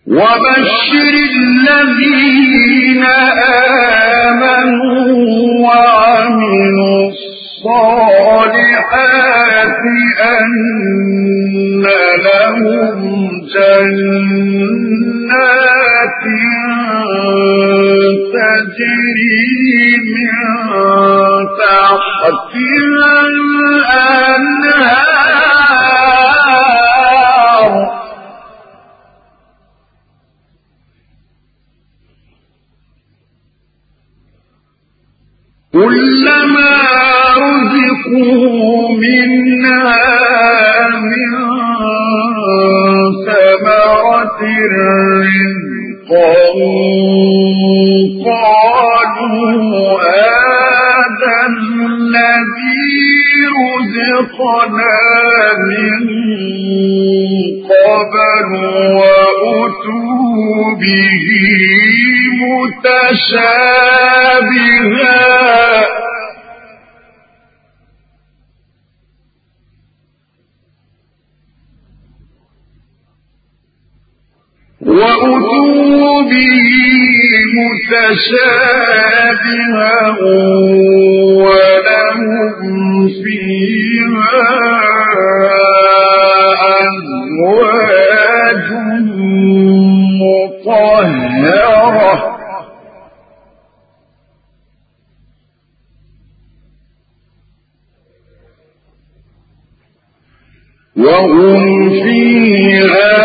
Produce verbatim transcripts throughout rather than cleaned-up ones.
وبشر الذين آمنوا وعملوا الصالحات أن لهم جنات تجري من تحتها الأنهار كلما رزقوا منها من ثمرة رزقا قالوا هذا الذي رزقنا من قبل وأتوا به متشابها وأتوا به متشابها ولهم فيها أزواج مطهرة وهم فيها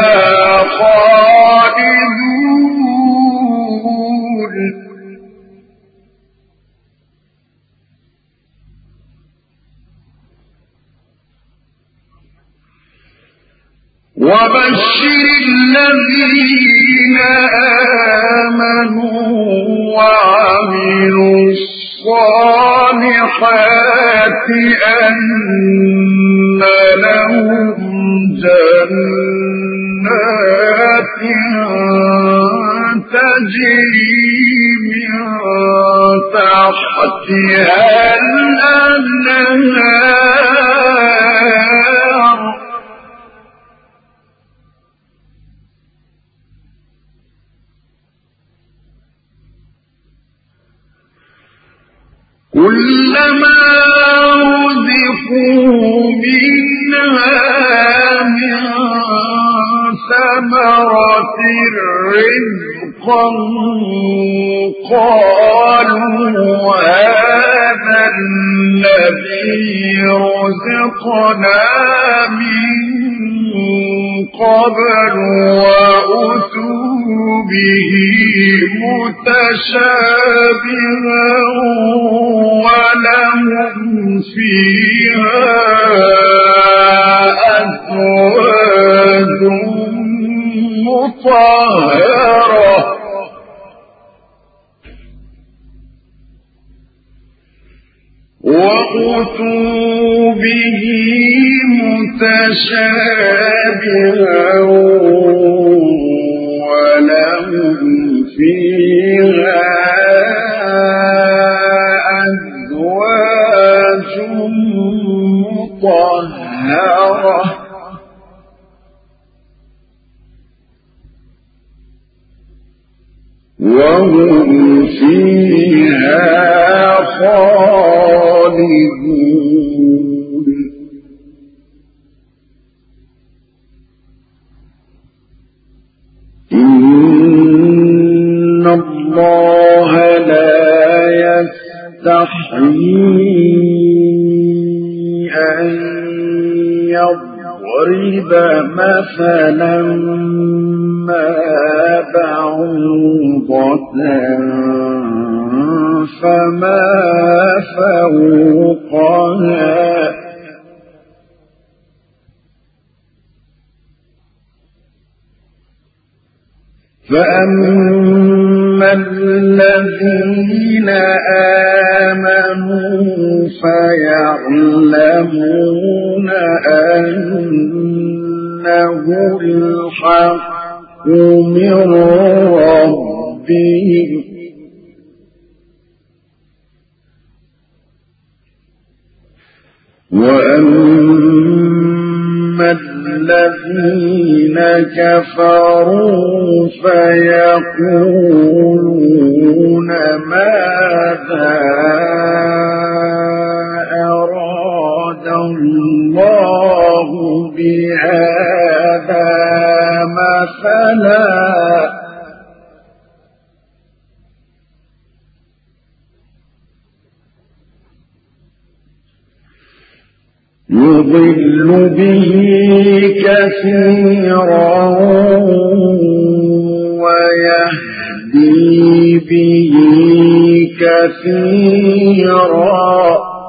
خالدون وبشر الذين آمنوا وعملوا الصالحات أن لهم جنات تجري من تحتها الأنهار كلما رزقوا منها من ثمرة رزقا قالوا هذا الذي رزقنا من قبل وأتوا به متشابها ولهم فيها أزواج مطهرة وأتوا به متشابها ولهم فيها أزواج مطهرة وهم فيها خالدون إن الله لا يستحيي أن يضرب مثلا ما بعوضة فما فوقها فأما الذين آمنوا فيعلمون أنه الحق من ربهم وأما الذين كفروا فيقولون ماذا أراد الله بهذا مثلا يضل به كثيرا ويهدي به كثيرا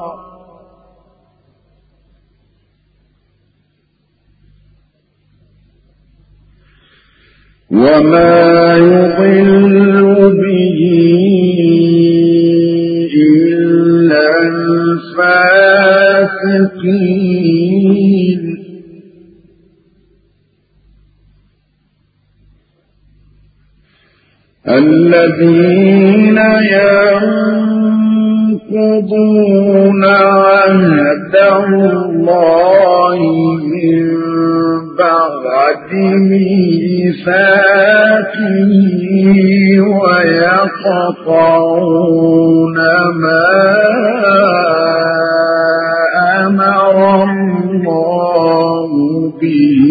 وما يضل به إلا الفاسقين الذين ينقضون عهد الله من بعد ميثاقه ويقطعون ما أمر الله به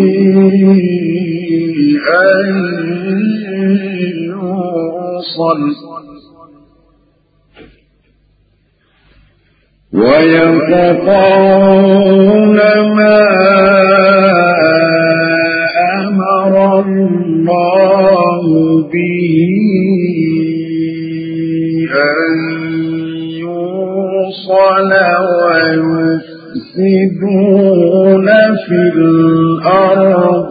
أن يوصل ويقطعون ما أمر الله به أن يوصل ويفسدون في الأرض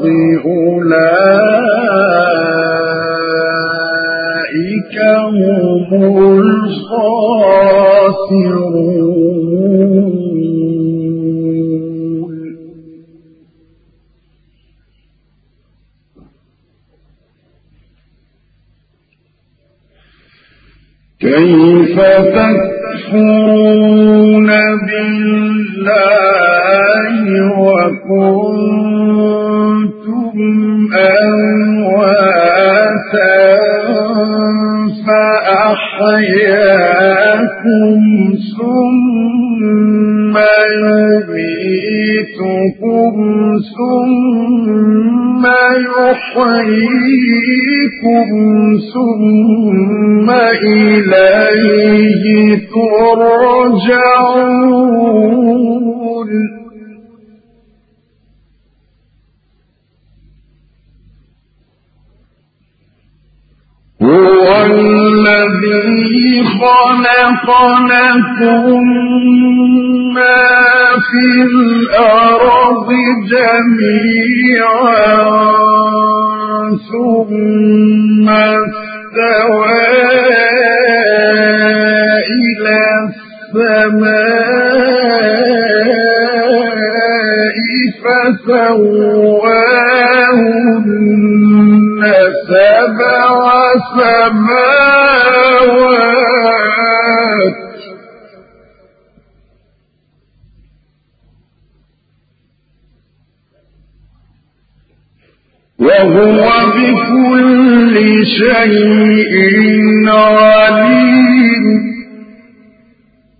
أولئك هم الخاسرون كيف تكفرون بالله وكنتم أمواتا فأحياكم ثم يميتكم ثم يحييكم ثم إليه ترجعون هو الذي خلق لكم ما في الأرض جميعا ثم استوى إلى السماء فسواهن سبع سماوات وهو بكل شيء عليم